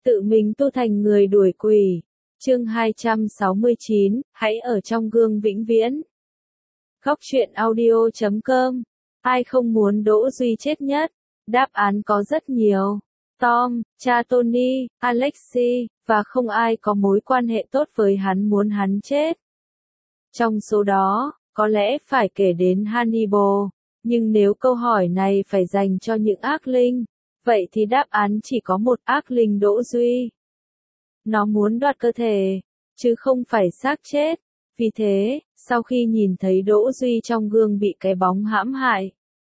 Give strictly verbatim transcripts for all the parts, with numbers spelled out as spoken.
tự mình tu thành người đuổi quỷ. Chương hai trăm sáu mươi chín, hãy ở trong gương vĩnh viễn. Góc truyện audio chấm com. Ai không muốn Đỗ Duy chết nhất? Đáp án có rất nhiều. Tom, cha Tony, Alexei, và không ai có mối quan hệ tốt với hắn muốn hắn chết. Trong số đó, có lẽ phải kể đến Hannibal, nhưng nếu câu hỏi này phải dành cho những ác linh, vậy thì đáp án chỉ có một: ác linh Đỗ Duy. Nó muốn đoạt cơ thể, chứ không phải xác chết. Vì thế, sau khi nhìn thấy Đỗ Duy trong gương bị cái bóng hãm hại,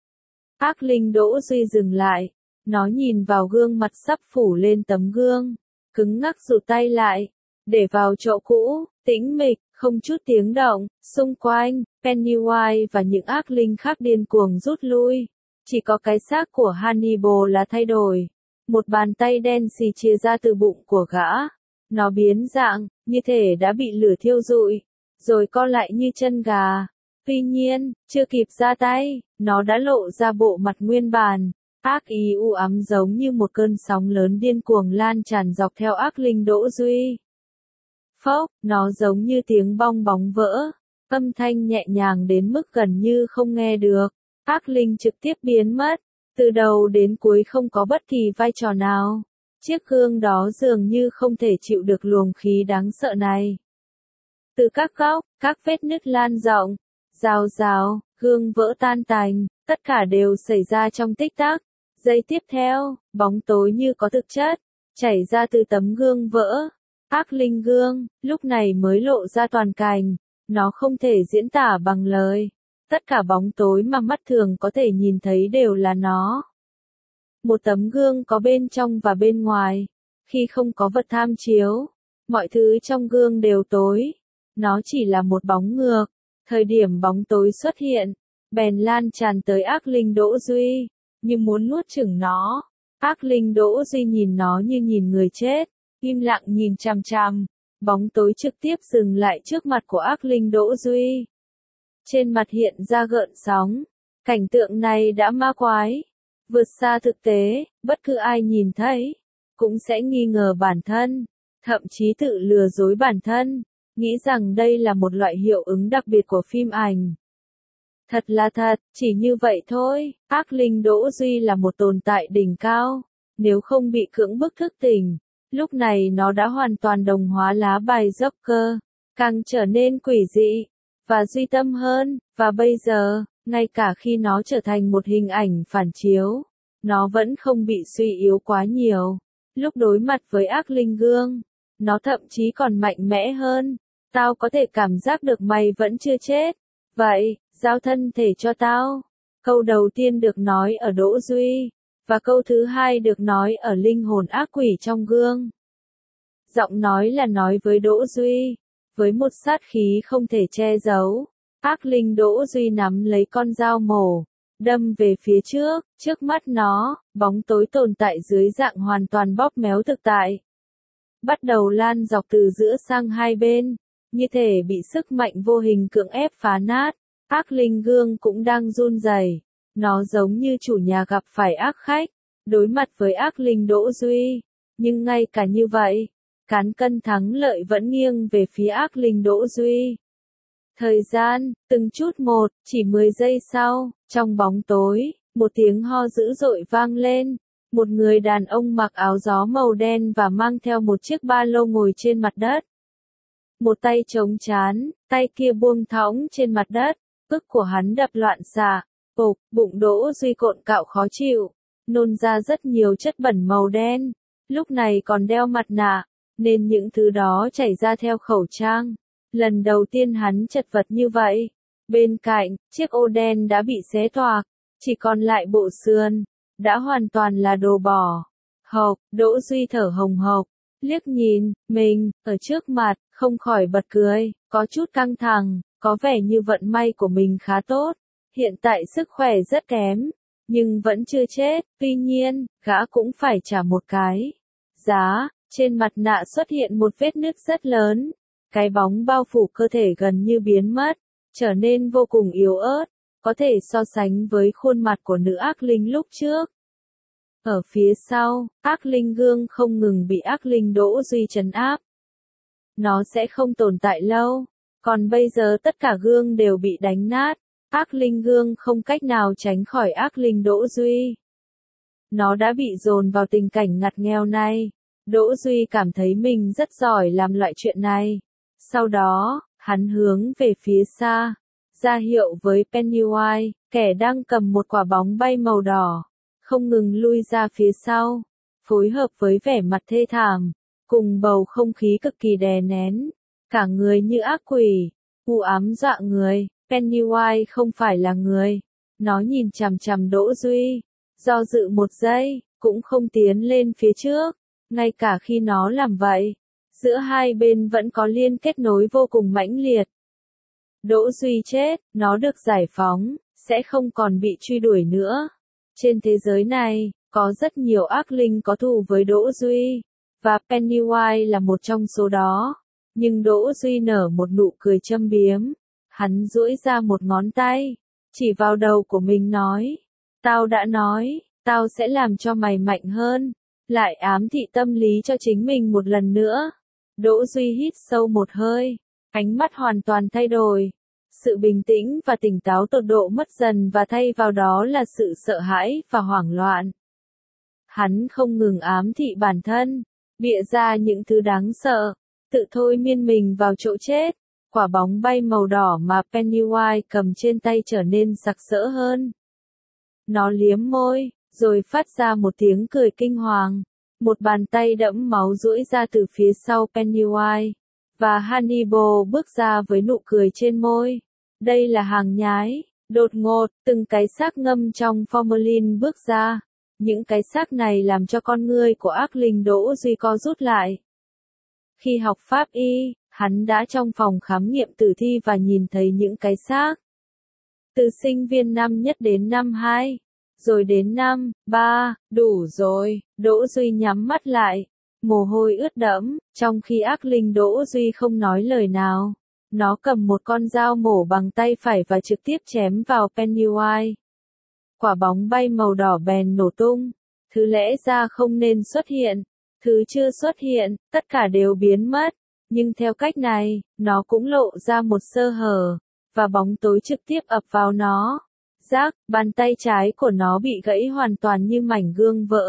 ác linh Đỗ Duy dừng lại. Nó nhìn vào gương mặt sắp phủ lên tấm gương, cứng ngắc rụt tay lại, để vào chỗ cũ, tĩnh mịch, không chút tiếng động. Xung quanh, Pennywise và những ác linh khác điên cuồng rút lui. Chỉ có cái xác của Hannibal là thay đổi. Một bàn tay đen xì chia ra từ bụng của gã. Nó biến dạng, như thể đã bị lửa thiêu rụi, rồi co lại như chân gà. Tuy nhiên, chưa kịp ra tay, nó đã lộ ra bộ mặt nguyên bản. Ác ý u ám giống như một cơn sóng lớn điên cuồng lan tràn dọc theo ác linh Đỗ Duy. Phốc, nó giống như tiếng bong bóng vỡ, âm thanh nhẹ nhàng đến mức gần như không nghe được. Ác linh trực tiếp biến mất, từ đầu đến cuối không có bất kỳ vai trò nào. Chiếc gương đó dường như không thể chịu được luồng khí đáng sợ này. Từ các góc, các vết nứt lan rộng, rào rào, gương vỡ tan tành, tất cả đều xảy ra trong tích tắc. Giây tiếp theo, bóng tối như có thực chất, chảy ra từ tấm gương vỡ. Ác linh gương, lúc này mới lộ ra toàn cảnh, nó không thể diễn tả bằng lời. Tất cả bóng tối mà mắt thường có thể nhìn thấy đều là nó. Một tấm gương có bên trong và bên ngoài. Khi không có vật tham chiếu, mọi thứ trong gương đều tối. Nó chỉ là một bóng ngược. Thời điểm bóng tối xuất hiện, bèn lan tràn tới ác linh Đỗ Duy, như muốn nuốt chửng nó. Ác linh Đỗ Duy nhìn nó như nhìn người chết, im lặng nhìn chằm chằm. Bóng tối trực tiếp dừng lại trước mặt của ác linh Đỗ Duy. Trên mặt hiện ra gợn sóng. Cảnh tượng này đã ma quái, vượt xa thực tế. Bất cứ ai nhìn thấy cũng sẽ nghi ngờ bản thân, thậm chí tự lừa dối bản thân, nghĩ rằng đây là một loại hiệu ứng đặc biệt của phim ảnh. Thật là thật, chỉ như vậy thôi. Ác linh Đỗ Duy là một tồn tại đỉnh cao. Nếu không bị cưỡng bức thức tỉnh, lúc này nó đã hoàn toàn đồng hóa lá bài Joker, càng trở nên quỷ dị và duy tâm hơn. Và bây giờ, ngay cả khi nó trở thành một hình ảnh phản chiếu, nó vẫn không bị suy yếu quá nhiều. Lúc đối mặt với ác linh gương, nó thậm chí còn mạnh mẽ hơn. Tao có thể cảm giác được mày vẫn chưa chết. Vậy, giao thân thể cho tao. Câu đầu tiên được nói ở Đỗ Duy, và câu thứ hai được nói ở linh hồn ác quỷ trong gương. Giọng nói là nói với Đỗ Duy, với một sát khí không thể che giấu. Ác linh Đỗ Duy nắm lấy con dao mổ, đâm về phía trước. Trước mắt nó, bóng tối tồn tại dưới dạng hoàn toàn bóp méo thực tại, bắt đầu lan dọc từ giữa sang hai bên, như thể bị sức mạnh vô hình cưỡng ép phá nát. Ác linh gương cũng đang run rẩy. Nó giống như chủ nhà gặp phải ác khách, đối mặt với ác linh Đỗ Duy. Nhưng ngay cả như vậy, cán cân thắng lợi vẫn nghiêng về phía ác linh Đỗ Duy. Thời gian, từng chút một, chỉ mười giây sau, trong bóng tối, một tiếng ho dữ dội vang lên. Một người đàn ông mặc áo gió màu đen và mang theo một chiếc ba lô ngồi trên mặt đất. Một tay chống trán, tay kia buông thõng trên mặt đất. Ức của hắn đập loạn xạ. Bộp, bụng Đỗ Duy cộn cạo khó chịu, nôn ra rất nhiều chất bẩn màu đen. Lúc này còn đeo mặt nạ, nên những thứ đó chảy ra theo khẩu trang. Lần đầu tiên hắn chật vật như vậy. Bên cạnh, chiếc ô đen đã bị xé toạc, chỉ còn lại bộ sườn, đã hoàn toàn là đồ bỏ. Hộc, Đỗ Duy thở hồng hộc, liếc nhìn mình ở trước mặt, không khỏi bật cười, có chút căng thẳng, có vẻ như vận may của mình khá tốt. Hiện tại sức khỏe rất kém, nhưng vẫn chưa chết. Tuy nhiên, gã cũng phải trả một cái giá. Trên mặt nạ xuất hiện một vết nứt rất lớn. Cái bóng bao phủ cơ thể gần như biến mất, trở nên vô cùng yếu ớt, có thể so sánh với khuôn mặt của nữ ác linh lúc trước. Ở phía sau, ác linh gương không ngừng bị ác linh Đỗ Duy trấn áp. Nó sẽ không tồn tại lâu, còn bây giờ tất cả gương đều bị đánh nát, ác linh gương không cách nào tránh khỏi ác linh Đỗ Duy. Nó đã bị dồn vào tình cảnh ngặt nghèo này. Đỗ Duy cảm thấy mình rất giỏi làm loại chuyện này. Sau đó, hắn hướng về phía xa, ra hiệu với Pennywise, kẻ đang cầm một quả bóng bay màu đỏ, không ngừng lui ra phía sau, phối hợp với vẻ mặt thê thảm, cùng bầu không khí cực kỳ đè nén, cả người như ác quỷ, u ám dọa người. Pennywise không phải là người. Nó nhìn chằm chằm Đỗ Duy, do dự một giây, cũng không tiến lên phía trước. Ngay cả khi nó làm vậy, giữa hai bên vẫn có liên kết nối vô cùng mãnh liệt. Đỗ Duy chết, nó được giải phóng, sẽ không còn bị truy đuổi nữa. Trên thế giới này, có rất nhiều ác linh có thù với Đỗ Duy, và Pennywise là một trong số đó. Nhưng Đỗ Duy nở một nụ cười châm biếm. Hắn duỗi ra một ngón tay, chỉ vào đầu của mình nói, tao đã nói, tao sẽ làm cho mày mạnh hơn, lại ám thị tâm lý cho chính mình một lần nữa. Đỗ Duy hít sâu một hơi, ánh mắt hoàn toàn thay đổi, sự bình tĩnh và tỉnh táo tột độ mất dần và thay vào đó là sự sợ hãi và hoảng loạn. Hắn không ngừng ám thị bản thân, bịa ra những thứ đáng sợ, tự thôi miên mình vào chỗ chết. Quả bóng bay màu đỏ mà Pennywise cầm trên tay trở nên sặc sỡ hơn. Nó liếm môi, rồi phát ra một tiếng cười kinh hoàng. Một bàn tay đẫm máu duỗi ra từ phía sau Pennywise, và Hannibal bước ra với nụ cười trên môi. Đây là hàng nhái. Đột ngột, từng cái xác ngâm trong formalin bước ra. Những cái xác này làm cho con ngươi của ác linh Đỗ Duy co rút lại. Khi học pháp y, hắn đã trong phòng khám nghiệm tử thi và nhìn thấy những cái xác. Từ sinh viên năm nhất đến năm hai, rồi đến năm ba, đủ rồi. Đỗ Duy nhắm mắt lại, mồ hôi ướt đẫm, trong khi ác linh Đỗ Duy không nói lời nào. Nó cầm một con dao mổ bằng tay phải và trực tiếp chém vào Pennywise. Quả bóng bay màu đỏ bèn nổ tung. Thứ lẽ ra không nên xuất hiện, thứ chưa xuất hiện, tất cả đều biến mất. Nhưng theo cách này, nó cũng lộ ra một sơ hở, và bóng tối trực tiếp ập vào nó. Rác, bàn tay trái của nó bị gãy hoàn toàn như mảnh gương vỡ.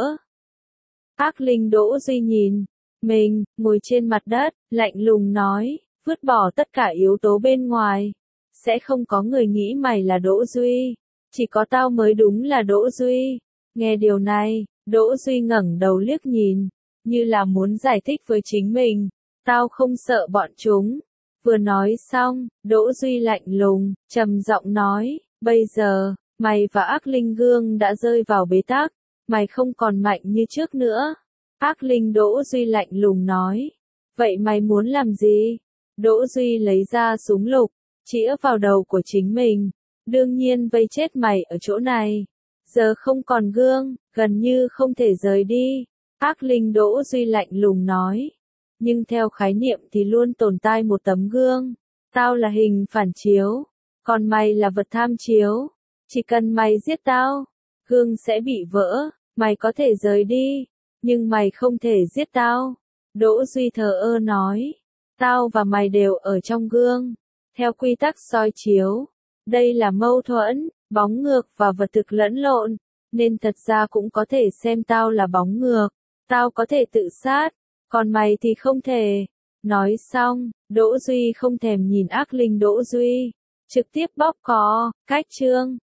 Ác linh Đỗ Duy nhìn mình, ngồi trên mặt đất, lạnh lùng nói, vứt bỏ tất cả yếu tố bên ngoài. Sẽ không có người nghĩ mày là Đỗ Duy, chỉ có tao mới đúng là Đỗ Duy. Nghe điều này, Đỗ Duy ngẩng đầu liếc nhìn, như là muốn giải thích với chính mình. Tao không sợ bọn chúng. Vừa nói xong, Đỗ Duy lạnh lùng, trầm giọng nói, bây giờ, mày và ác linh gương đã rơi vào bế tắc, mày không còn mạnh như trước nữa. Ác linh Đỗ Duy lạnh lùng nói, vậy mày muốn làm gì? Đỗ Duy lấy ra súng lục, chĩa vào đầu của chính mình, đương nhiên vây chết mày ở chỗ này. Giờ không còn gương, gần như không thể rời đi. Ác linh Đỗ Duy lạnh lùng nói. Nhưng theo khái niệm thì luôn tồn tại một tấm gương. Tao là hình phản chiếu, còn mày là vật tham chiếu. Chỉ cần mày giết tao, gương sẽ bị vỡ, mày có thể rời đi, nhưng mày không thể giết tao. Đỗ Duy thờ ơ nói, tao và mày đều ở trong gương, theo quy tắc soi chiếu. Đây là mâu thuẫn, bóng ngược và vật thực lẫn lộn, nên thật ra cũng có thể xem tao là bóng ngược. Tao có thể tự sát, còn mày thì không thể. Nói xong, Đỗ Duy không thèm nhìn ác linh Đỗ Duy, trực tiếp bóp cò, cách chương.